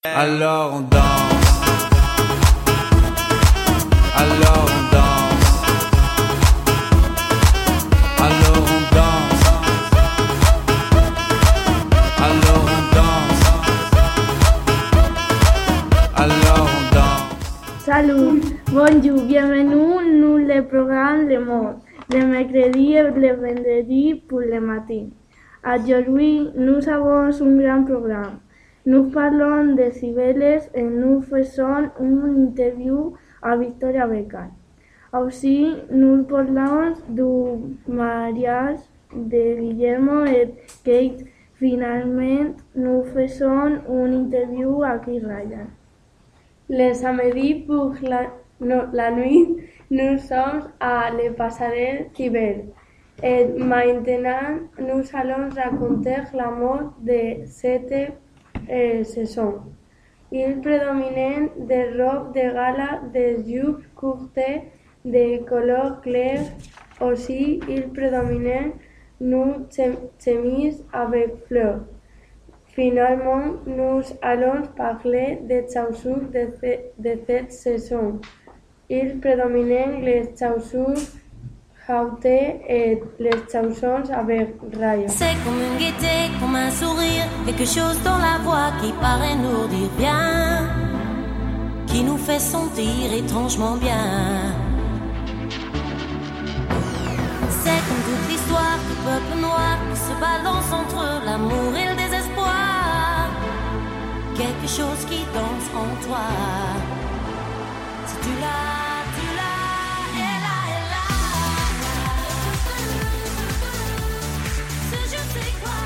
Alors on danse, alors on danse, alors on danse, alors on danse, alors on danse. Salut, bonjour, bienvenue dans le programme Le Monde, le mercredi et le vendredi pour le matin. Aujourd'hui, nous avons un grand programme. Nous parlons de Cibeles et nous faisons une interview à Victoria Beckham. Aussi, nous parlons du mariage de Guillermo et Kate. Finalement, nous faisons une interview à Keith Ryan. Le samedi pour la nuit, nous sommes à Le Passerelle Cibeles. Et maintenant, nous allons raconter la mode de cette saison. Il prédomine des robes de gala, des jupes courtes de couleur claire. Aussi, il prédomine une chemise avec fleurs. Finalement, nous allons parler des chaussures de cette saison. Il prédomine les chaussures hautées et les chaussons avec rails. C'est comme une gaieté, comme un sourire, quelque chose dans la voix qui paraît nous dire bien, qui nous fait sentir étrangement bien. C'est comme toute l'histoire du peuple noir qui se balance entre l'amour et le désespoir, quelque chose qui danse en toi. Si tu l'as, elle là. Ce je sais quoi,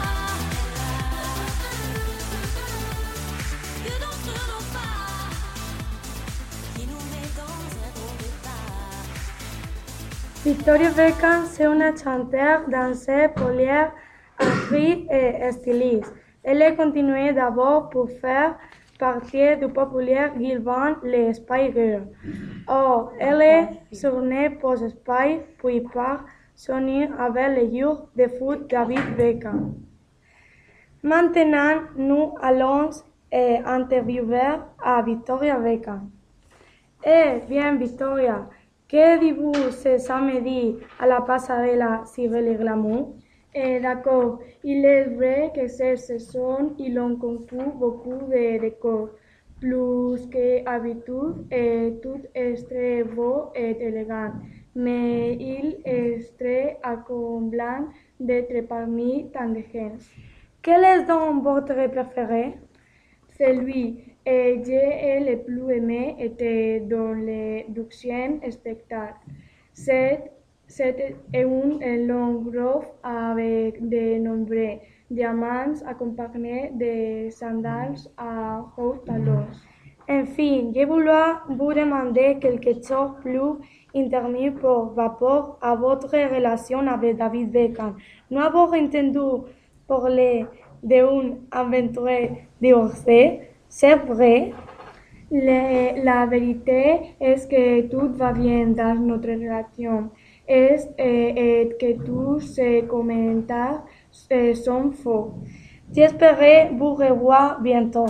que d'entre nos pas, qui nous met dans un drôle d'état. Victoria Beckham, c'est une chanteuse, danseuse, polière, actrice et styliste. Elle a continué d'abord pour faire partie du populaire girl band les Spice Girls. Or, elle est tournée pour Spice, puis par s'unir avec le joueur de foot David Beckham. Maintenant, nous allons interviewer à Victoria Beckham. Eh bien, Victoria, que dites-vous ce samedi à la passerelle Cibeles Glamour? D'accord, il est vrai que cette saison, ils ont conçu beaucoup de décors, plus qu'habitude, et tout est très beau et élégant. Mais il est très accablant d'être parmi tant de gens. Quel est donc votre préféré? Celui que j'ai le plus aimé était dans le 12e spectacle. C'était une longue robe avec de nombreux diamants accompagnés de sandales à hauts talons. Enfin, je voulais vous demander quelque chose plus intime par rapport à votre relation avec David Beckham. Nous avons entendu parler d'une aventure divorcée, c'est vrai? La vérité est que tout va bien dans notre relation. Et que tous ces commentaires sont faux. J'espère vous revoir bientôt.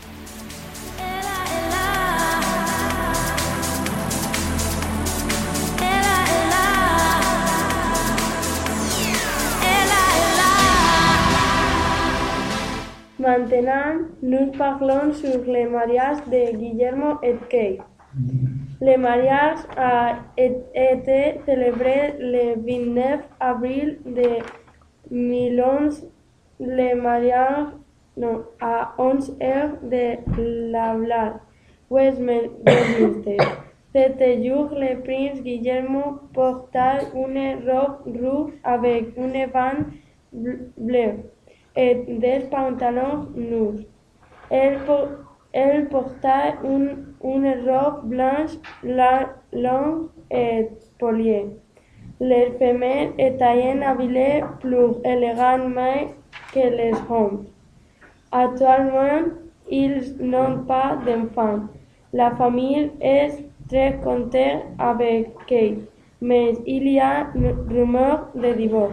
Maintenant, nous parlons sur le mariage de Guillermo et Kate. Le mariage a été célébré le 29 avril de 2011. Le mariage à 11 heures de la place Westminster. Cet jour, le prince Guillermo porta une robe rouge avec une bande bleue et des pantalons nus. Elle porta une robe blanche longue et polie. Les femmes étaient habillées plus élégamment que les hommes. Actuellement, ils n'ont pas d'enfants. La famille est très contente avec Kate, mais il y a rumeurs de divorce.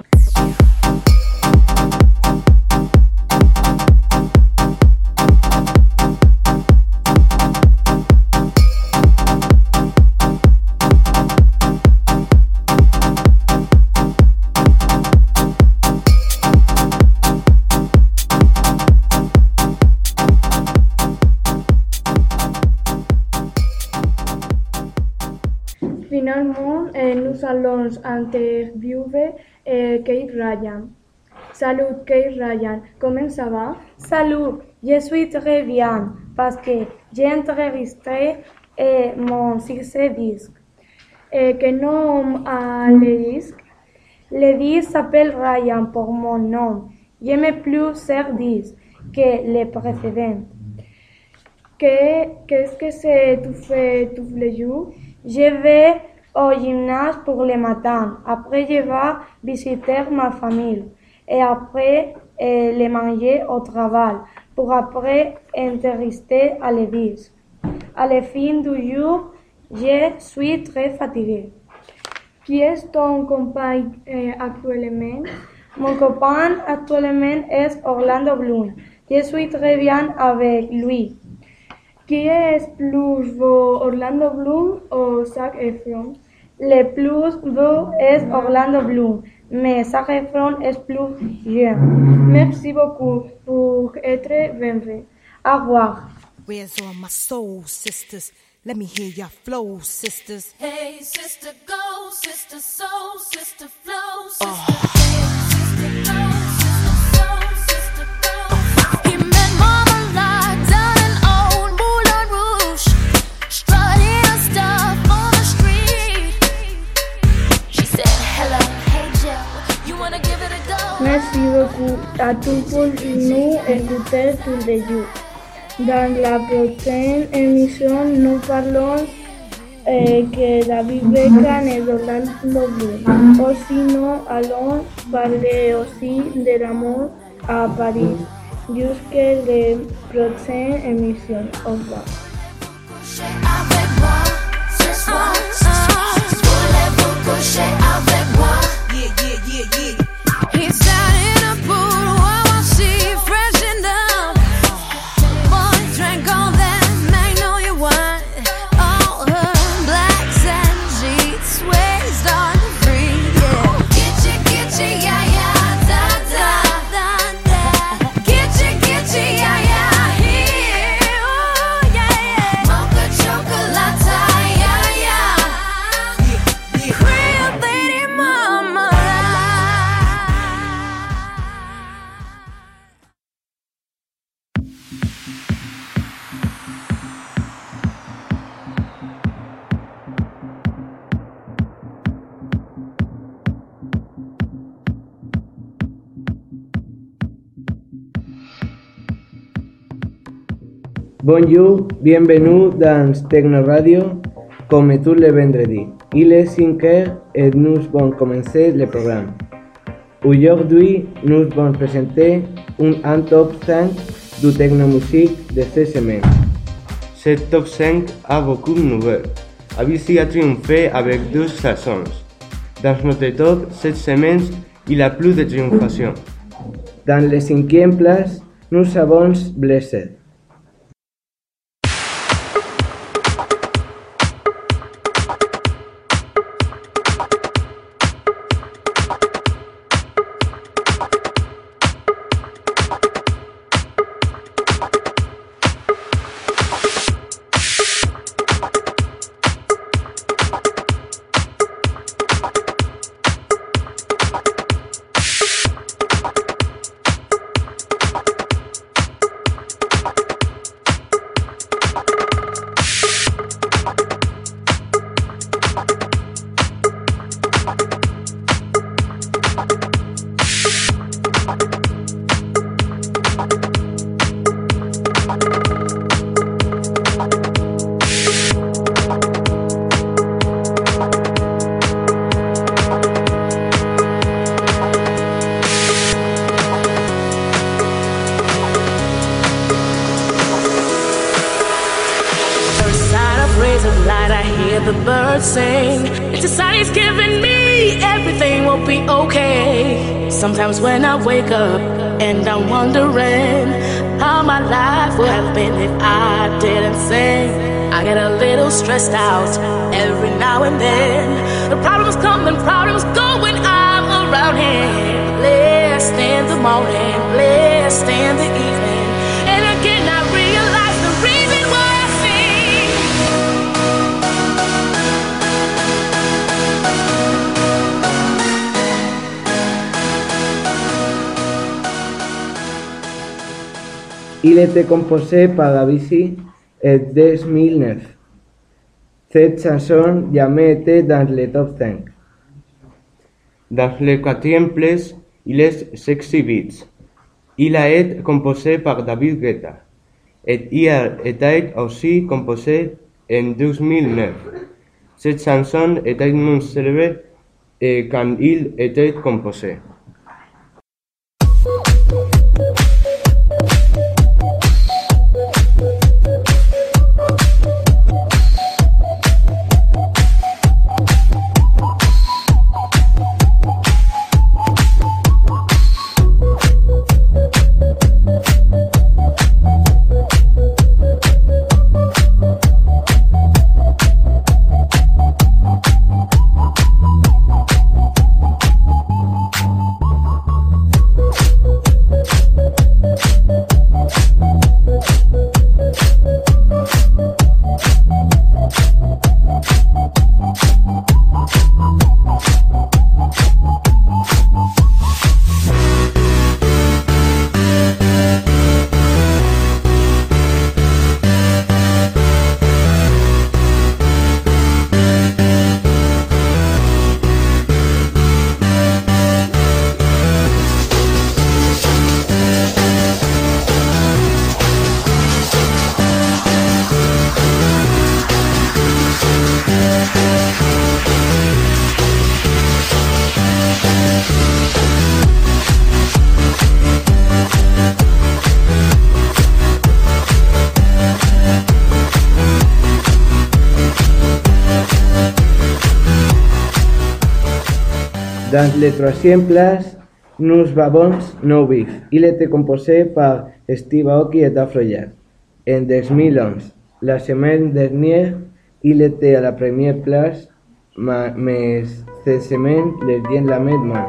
Finalement, nous allons interviewer Kate Ryan. Salut Kate Ryan, comment ça va? Salut, je suis très bien parce que j'ai enregistré mon succès disque. Quel nom a le disque? Le disque s'appelle Ryan pour mon nom. J'aime plus ce disque que le précédent. Qu'est-ce que tu fais tous les jours? Je vais au gymnase pour le matin. Après, je vais visiter ma famille. Et après, le manger au travail. Pour après, enregistrer à le disque. À la fin du jour, je suis très fatigué. Qui est ton copain actuellement? Mon copain actuellement est Orlando Bloom. Je suis très bien avec lui. Qui est plus beau, Orlando Bloom ou Zac Efron? Le plus beau est Orlando Bloom, mais Zac Efron est plus jeune. Merci beaucoup pour être venu. Au revoir. Where's all my soul sisters? Let me hear your flow, sisters. Hey, sister, go, sister, soul, sister, flow, sister. Hey, sister, go, sister, soul, sister, go. He met Mama Lot down in old Moulin Rouge, strutting stuff on the street. She said, hello, hey Joe, you wanna give it a go? Merci beaucoup à tous pour nous écouter tous les jours. Dans la prochaine émission, nous parlons que David Beckham et Orlando Bloom. Aussi, nous allons parler aussi de l'amour à Paris. Jusqu'à la prochaine émission. Au revoir. Bonjour, bienvenue dans Techno Radio, comme tous les vendredis. Il est 5 heures et nous allons commencer le programme. Aujourd'hui, nous allons présenter un top 5 de technomusique de cette semaine. Ce top 5 a beaucoup de nouvelles. Avicii a triomphé avec 2 chansons. Dans notre top, cette semaine, il y a plus de triomphation. Dans la 5e place, nous avons Blessed. The birds sing. It's a sign he's giving me. Everything will be okay. Sometimes when I wake up and I'm wondering how my life would have been if I didn't sing, I get a little stressed out every now and then. The problems come and problems go when I'm around him. Blessed in the morning, blessed in the evening, and again I realize the reason why I sing. Il était composé par Avicii en 2009. Cette chanson n'a jamais été dans le top 5. Dans le quatrième place, il est Sexy Beats. Il a été composé par David Guetta et il a été aussi composé en 2009. Cette chanson était moins célèbre quand il était composé. Dans la troisième place, Nous Babons No Beef. Il était composé par Steve Aoki et Afrojack en 2011. La semaine dernière, il était à la première place, mais cette semaine, les vient la mettre moins.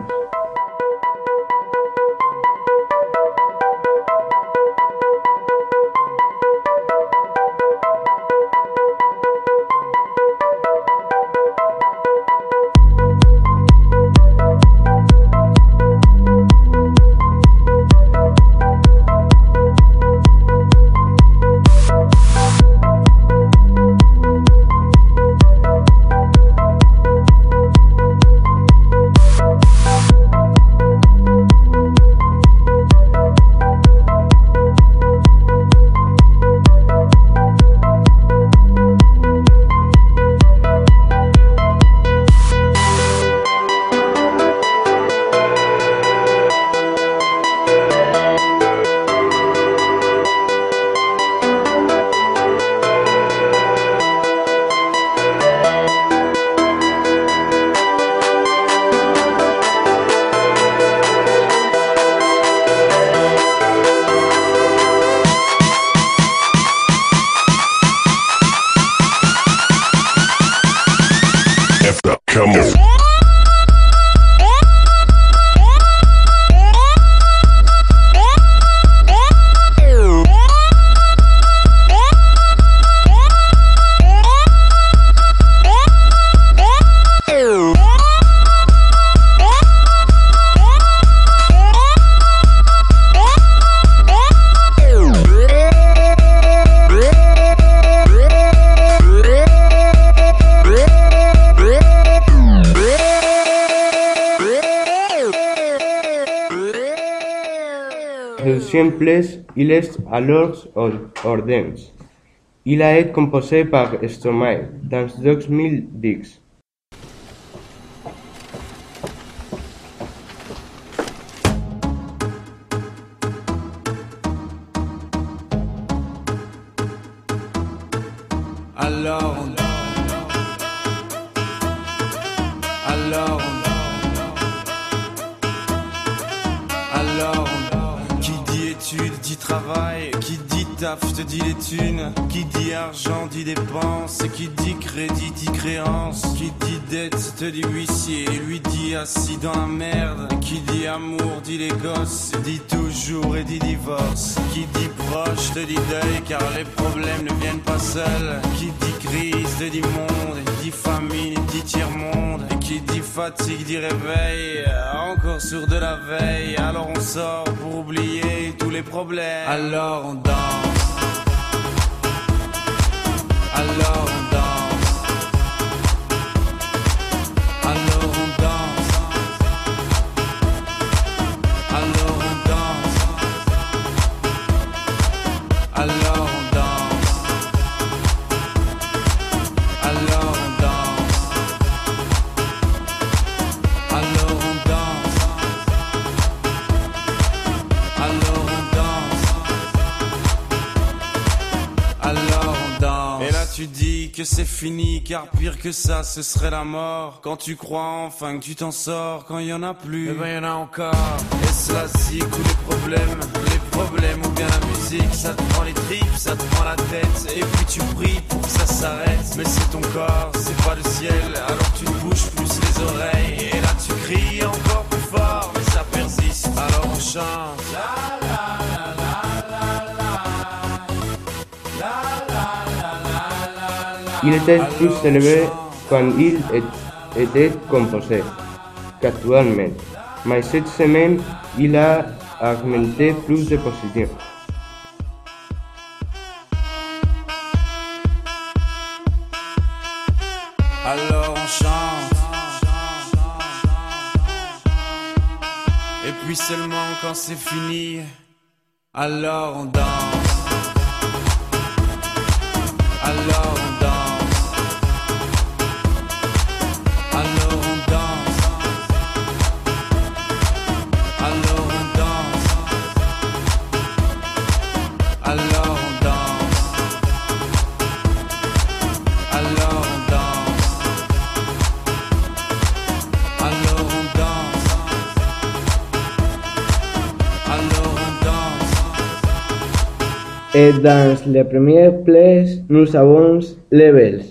Come on. Deuxième place, il est alors Ordens. Il a été composé par Stromae dans 2010. Qui dit études dit travail, qui dit taf te dit les thunes, qui dit argent dit dépense, qui dit crédit dit créance, qui dit dette te dit huissier, lui dit assis dans la merde, qui dit amour dit les gosses, dit toujours et dit divorce, qui dit proche te dit deuil car les problèmes ne viennent pas seuls, qui dit crise te dit monde, dit famine dit tiers-monde. Et qui dit fatigue dit réveil. Encore sourd de la veille. Alors on sort pour oublier tous les problèmes. Alors on danse. Alors on danse. Alors on danse. Alors on danse. Alors on danse. Alors on danse. Alors on danse. Alors on danse. Alors on danse. Et là tu dis que c'est fini, car pire que ça ce serait la mort. Quand tu crois enfin que tu t'en sors, quand il y en a plus, eh ben y en a encore. Et cela si tous les problèmes ou bien la musique, ça te prend les tripes, ça te prend la tête. Et puis tu pries pour que ça s'arrête. Mais c'est ton corps, c'est pas le ciel. Alors tu te bouges plus les oreilles. Et là tu cries encore plus fort, mais ça persiste. Alors on chante. Il était plus élevé quand il était composé qu'actuellement, mais cette semaine, il a augmenté plus de positions. Alors on chante. Et puis seulement quand c'est fini, alors on danse. Alors on danse. Alors on danse. Alors on danse. Alors on danse. Alors on danse. Alors on danse. Alors on danse. Et dans les premières place, nous avons Levels.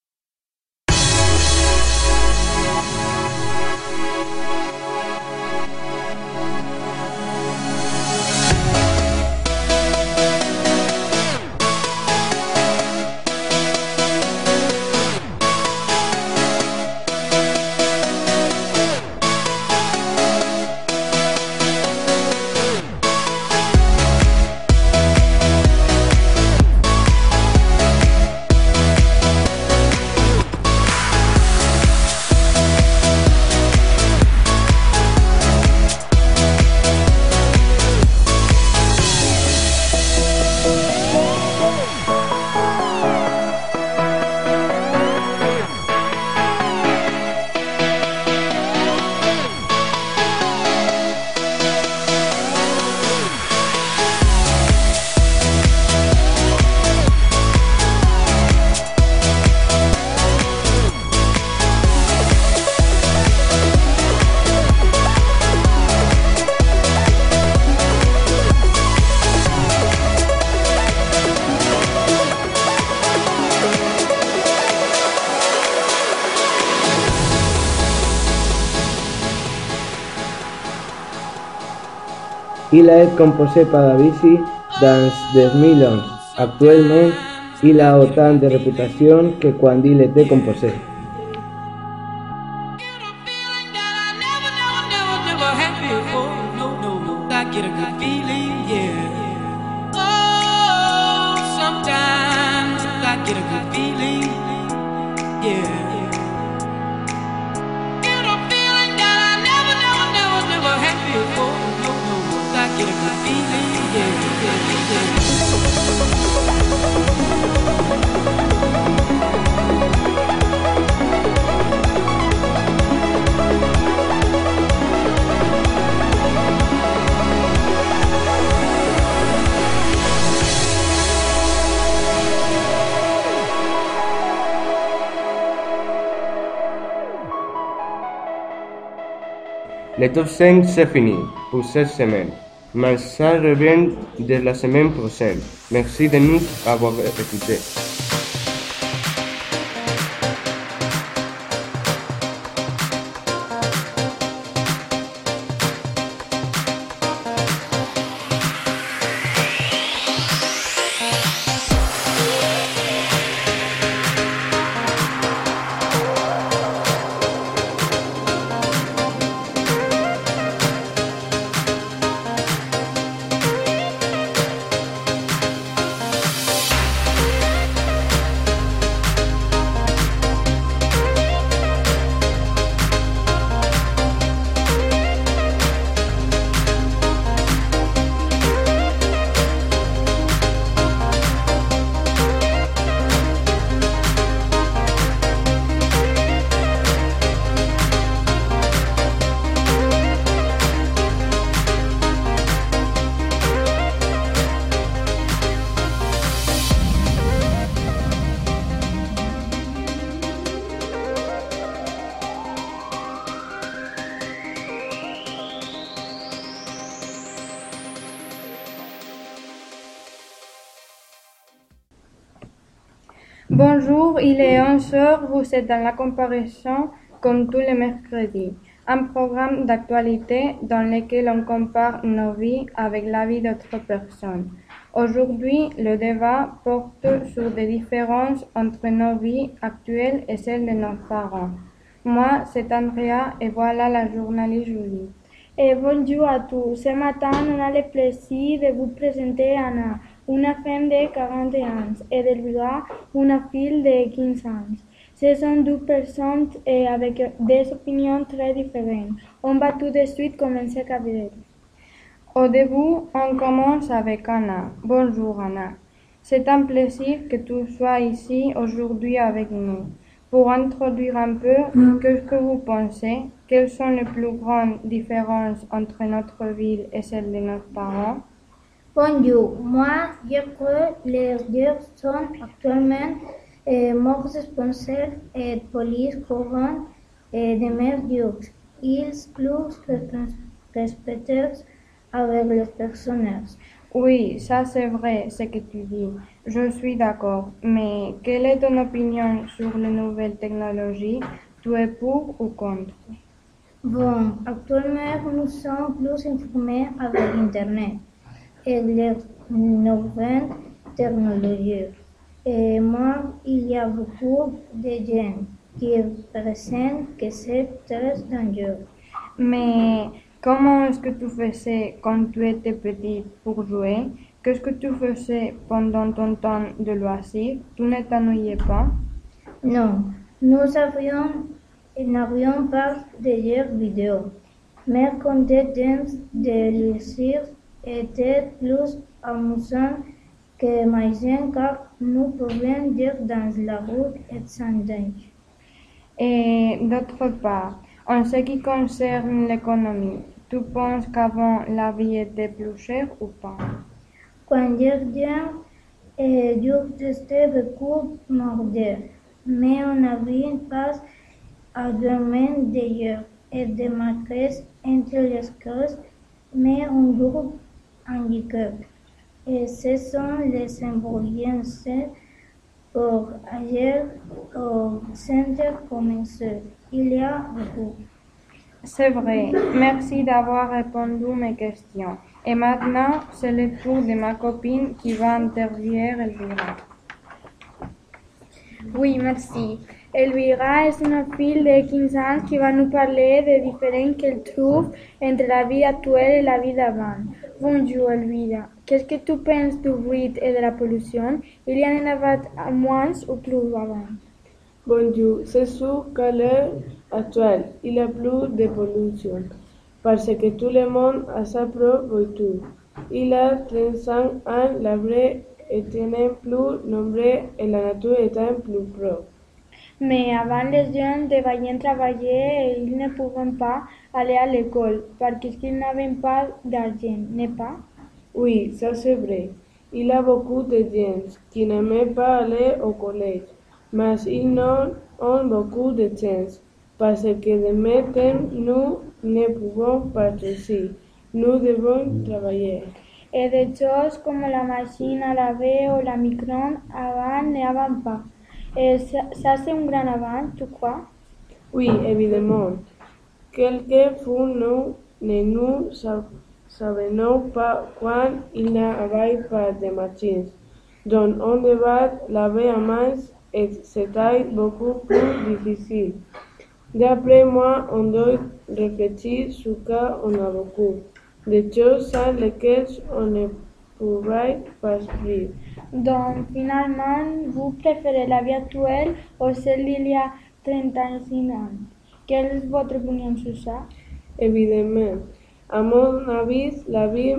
Il a été composé par Davidsy dans 2011. Actuellement, il a autant de réputation que quand il était composé. Le top 5 c'est fini pour cette semaine, mais ça revient dès la semaine prochaine. Merci de nous avoir écoutés. Bonjour, il est 11h, vous êtes dans la comparaison comme tous les mercredis, un programme d'actualité dans lequel on compare nos vies avec la vie d'autres personnes. Aujourd'hui, le débat porte sur des différences entre nos vies actuelles et celles de nos parents. Moi, c'est Andrea et voilà la journaliste Julie. Et bonjour à tous. Ce matin, on a le plaisir de vous présenter Anna, une femme de 40 ans, et d'Elvira, une fille de 15 ans. Ce sont deux personnes avec des opinions très différentes. On va tout de suite commencer avec elle. Au début, on commence avec Anna. Bonjour Anna. C'est un plaisir que tu sois ici aujourd'hui avec nous. Pour introduire un peu, qu'est-ce que vous pensez? Quelles sont les plus grandes différences entre notre ville et celle de nos parents? Bonjour, moi je crois que les gens sont actuellement moins responsables et police courant de mesures. Ils sont plus respectueux avec les personnes. Oui, ça c'est vrai ce que tu dis. Je suis d'accord. Mais quelle est ton opinion sur les nouvelles technologies? Tu es pour ou contre? Bon, actuellement nous sommes plus informés avec Internet et les nouvelles technologies. Et moi, il y a beaucoup de gens qui pensent que c'est très dangereux. Mais comment est-ce que tu faisais quand tu étais petite pour jouer? Qu'est-ce que tu faisais pendant ton temps de loisir? Tu ne t'ennuyais pas? Non, nous n'avions pas de jeux vidéo, mais quand des temps de loisirs étaient plus amusants que maintenant car nous pouvions dire dans la route et sans danger. Et d'autre part, en ce qui concerne l'économie, tu penses qu'avant la vie était plus chère ou pas? Quand j'étais j'étais beaucoup moderne, mais on n'avait pas actuellement d'ailleurs et de marques entre les causes, mais un groupe handicap. Et ce sont les inconvénients pour aller au centre commercial. Il y a beaucoup. C'est vrai. Merci d'avoir répondu à mes questions. Et maintenant, c'est le tour de ma copine qui va intervenir Elvira. Oui, merci. Elvira est une fille de 15 ans qui va nous parler des différences qu'elle trouve entre la vie actuelle et la vie d'avant. Bonjour Elvira. Qu'est-ce que tu penses du bruit et de la pollution? Il y en avait moins ou plus avant? Bonjour, c'est sûr qu'à l'heure actuelle, il y a plus de pollution, parce que tout le monde a sa propre voiture. Il y a 35 ans, l'arbre était plus nombreux et la nature était plus propre. Mais avant, les gens devaient travailler et ils ne pouvaient pas aller à l'école parce qu'ils n'avaient pas d'argent, n'est-ce pas? Oui, ça c'est vrai. Il y a beaucoup de gens qui n'aimaient pas aller au collège, mais ils ont beaucoup de chance, parce que de maintenant, nous ne pouvons pas réussir. Nous devons travailler. Et des choses comme la machine à laver ou la micro-ondes avant n'y avait pas. Et ça c'est un grand avant, tu crois? Oui, évidemment. Quelquefois, nous ne savions pas quand il n'y avait pas de machines. Donc, on devait laver à main et c'était beaucoup plus difficile. D'après moi, on doit réfléchir sur qu'on a beaucoup de choses sans lesquelles on ne pourrait pas vivre. Donc, finalement, vous préférez la vie actuelle ou celle d'il y a 35 ans? Quelle est votre opinion sur ça? Évidemment, à mon avis, la vie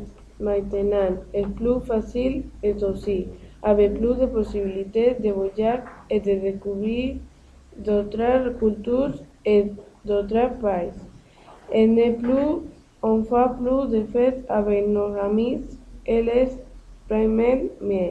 maintenant est plus facile et aussi avec plus de possibilités de voyager et de découvrir d'autres cultures et d'autres pays. Et ne plus, on fait plus de fêtes avec nos amis et les vraiment mieux.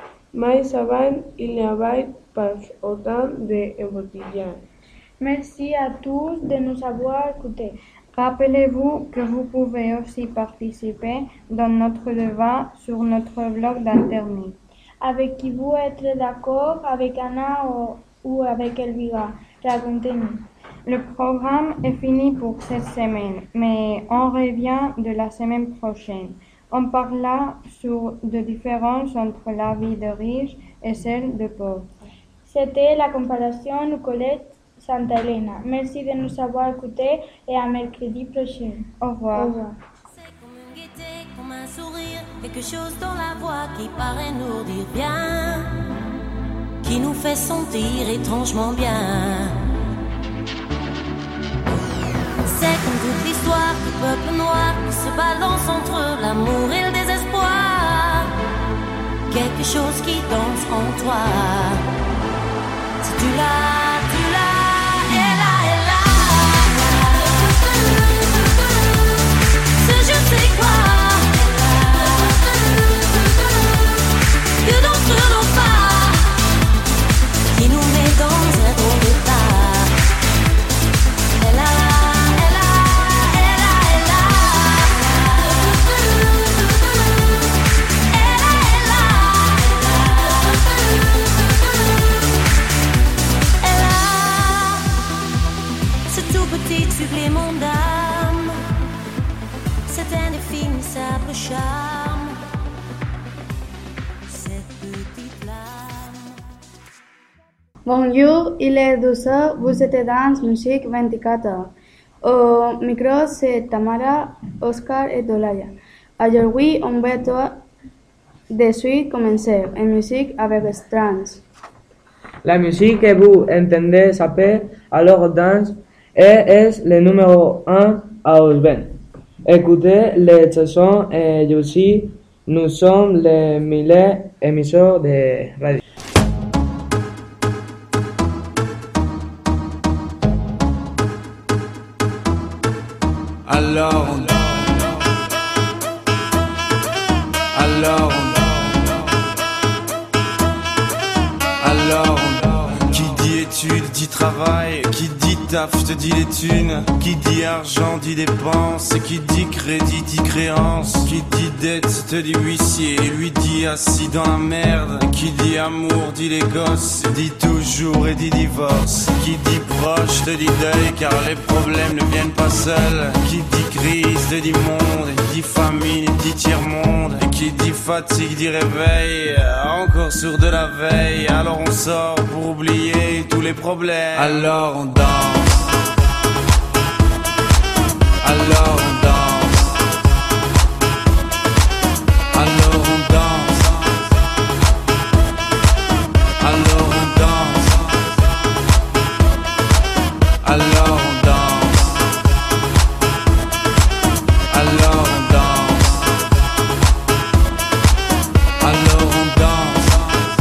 Mais avant, il n'y avait pas autant d'embouteillages. Merci à tous de nous avoir écoutés. Rappelez-vous que vous pouvez aussi participer dans notre débat sur notre blog d'internet. avec qui vous êtes d'accord, avec Anna ou avec Elvira. Racontez-nous. Le programme est fini pour cette semaine, mais on revient de la semaine prochaine. On parlera sur des différences entre la vie de riches et celle de pauvres. C'était la comparaison au collège Santa Elena. Merci de nous avoir écoutés et à mercredi prochain. Au revoir. Au revoir. C'est comme une gaieté, comme un sourire, quelque chose dans la voix qui paraît nous dire bien, qui nous fait sentir étrangement bien. C'est comme toute l'histoire du peuple noir qui se balance entre l'amour et le désespoir, quelque chose qui danse en toi. Si tu l'as, elle a. Ce je sais quoi que d'entre nos pas qui nous met dans un drôle d'état. Elle a. Supplément d'âme, c'est indéfinissable charme, cette petite flamme. Bonjour, il est 12h, vous êtes dans Musique 24h. Au micro, c'est Tamara, Oscar et Dolaya. Aujourd'hui, on va de suite commencer en musique avec Strange. La musique que vous entendez s'appelle alors Danse et est le numéro 1 à Osben. Écoutez les chansons et aussi nous sommes les milliers d'émissions de radio. Alors, qui dit études dit travail, qui dit taf te dit les thunes, qui dit argent dit dépenses, qui dit crédit dit créance, qui dit dette te dit huissier, lui dit assis dans la merde, qui dit amour dit les gosses, dit toujours et dit divorce, qui dit proche te dit deuil car les problèmes ne viennent pas seuls, qui dit crise te dit monde, dit famine dit tiers-monde, qui dit fatigue dit réveil, encore sourd de la veille, alors on sort pour oublier tous les problèmes, alors on danse. Alors on danse, alors on danse, alors on danse, alors on danse, alors on danse, alors on danse,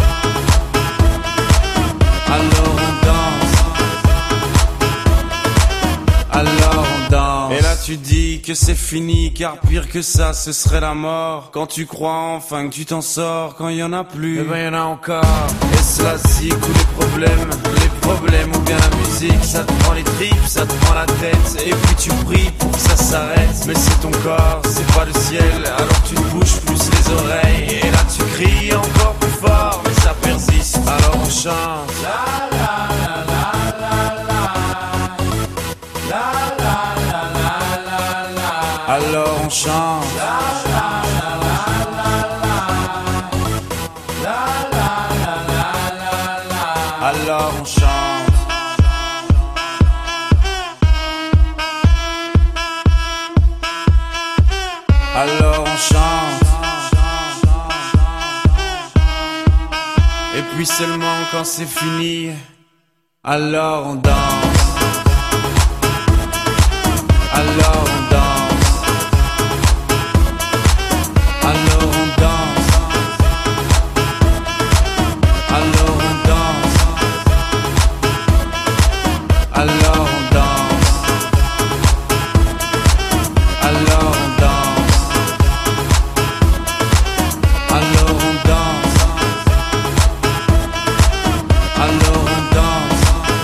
alors on danse, alors on danse. Et là tu dis que c'est fini, car pire que ça ce serait la mort. Quand tu crois enfin que tu t'en sors, quand il y en a plus, eh ben y en a encore. Est-ce la zik ou les problèmes ou bien la musique, ça te prend les tripes, ça te prend la tête, et puis tu pries pour que ça s'arrête. Mais c'est ton corps, c'est pas le ciel, alors tu te bouges plus les oreilles, et là tu cries encore plus fort, mais ça persiste, alors on chante. La la la la la la. La la la la la la. Alors on chante. La la la la la la. La la la la la la. Alors on chante. Alors on chante. Et puis seulement quand c'est fini, alors on danse. Alors on danse, alors on danse, alors on danse, alors on danse, alors on danse, alors on danse, alors on danse.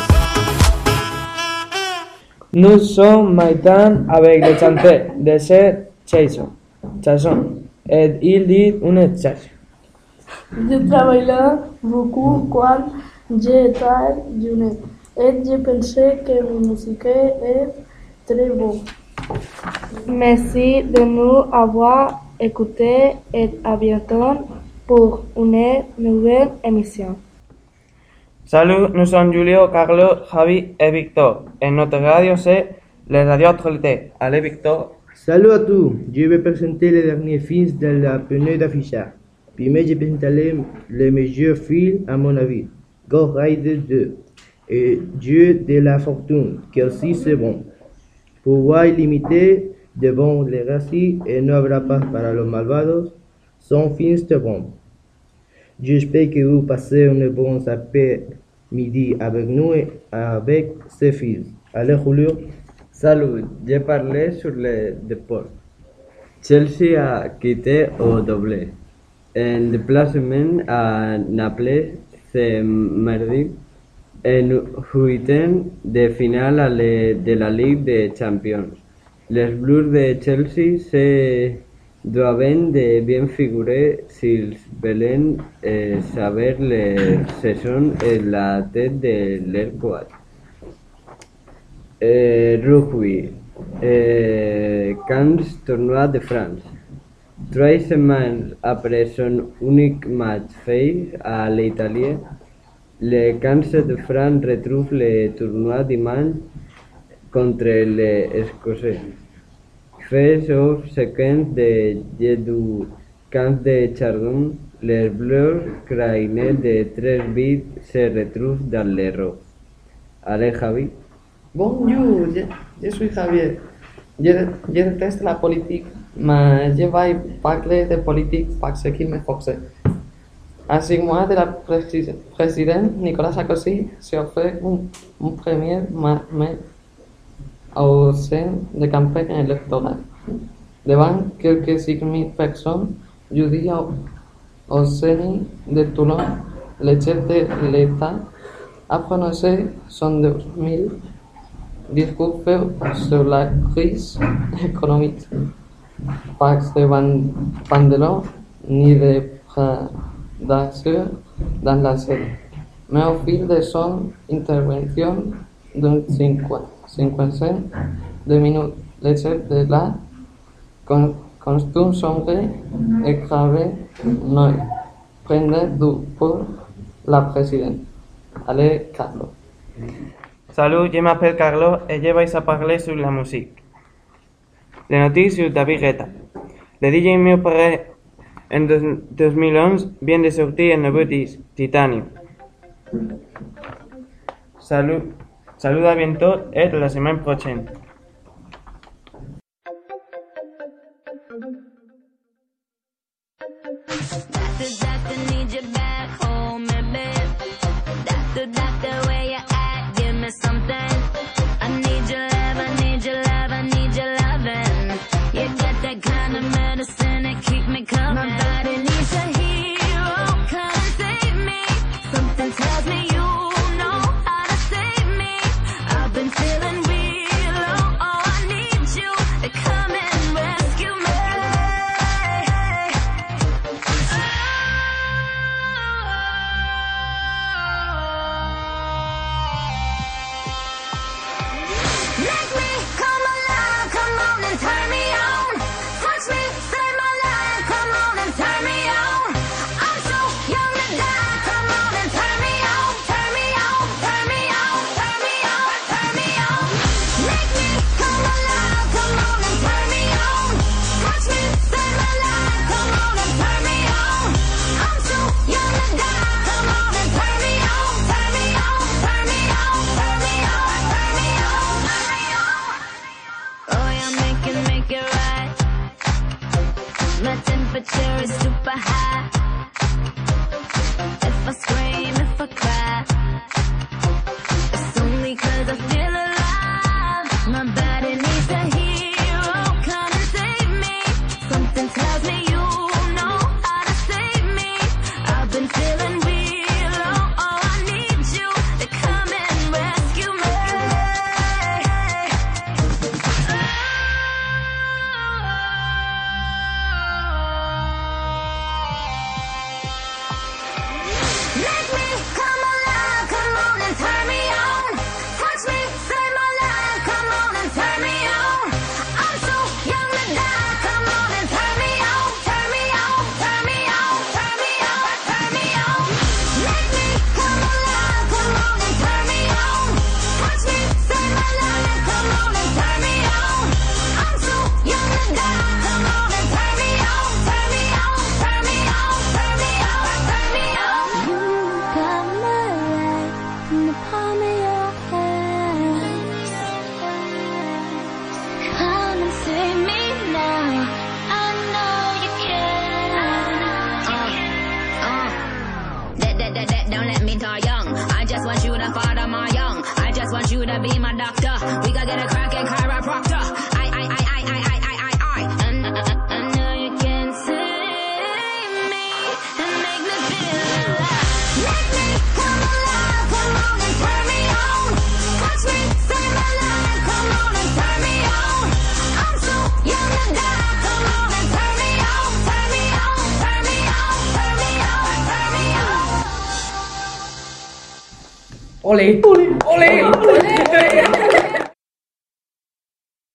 Nous sommes maintenant avec le chanteur de cette chanson et il dit une chanson. Je travaille beaucoup quand j'étais jeune et je pensais que ma musique est très bonne. Merci de nous avoir écoutés et à bientôt pour une nouvelle émission. Salut, nous sommes Julio, Carlos, Javi et Victor. Et notre radio, c'est la radio actualité. Allez, Victor. Salut à tous, je vais présenter les derniers films de la période d'affichage. Premier, je présenterai les meilleurs films à mon avis. Ghost Rider 2 et Dieu de la fortune, qui aussi c'est bon. Pouvoir illimité devant les racistes et no habrá paz para los malvados sont films de bon. J'espère que vous passez un bon après-midi avec nous et avec ces films. Allez, Julio. Salut, je parlé sur le déport. Chelsea a quitté au doublé. En déplacement à Naples ce mardi, en huitième de finale de la Ligue des Champions. Les Blues de Chelsea se doivent de bien figurer s'ils veulent savoir la saison et la tête de leur quad. Rugby, 15 tournoi de France. 3 semaines après son unique match fait à l'Italie, le 15 de France retrouve le tournoi dimanche contre les Écossais. Face-off séquence de du camp de Chardon, les Bleus crainés de 3 buts se retrouvent dans l'erreur. Allez, Javi. Bonjour, je suis Javier. Je déteste la politique, mais je vais parler de politique parce qu'il me force. À 6 mois de la président Nicolas Sarkozy s'offre un premier mais au sein de campagne électorale. Devant quelques 5 000 personnes, jeudi au CENI de Toulon, le chef de l'État a prononcé son 2000 discours sur la crise économique. Pas de pantalon ni de prédateur dans la série. Mais au fil de son intervention d'une 55 de minutes, le chef de la costume sombre et gravé ne prendait du pour la présidente. Allez, Carlos. Salut, je m'appelle Carlos et je vais parler sur la musique. Les notices sur David Guetta. Le DJ mieux paraît en 2011 vient de sortir un nouveau disque, Titanium. Salut à bientôt et la semaine prochaine. Tells me you know how to save me. I've been feeling real low. Olé. Olé. Olé.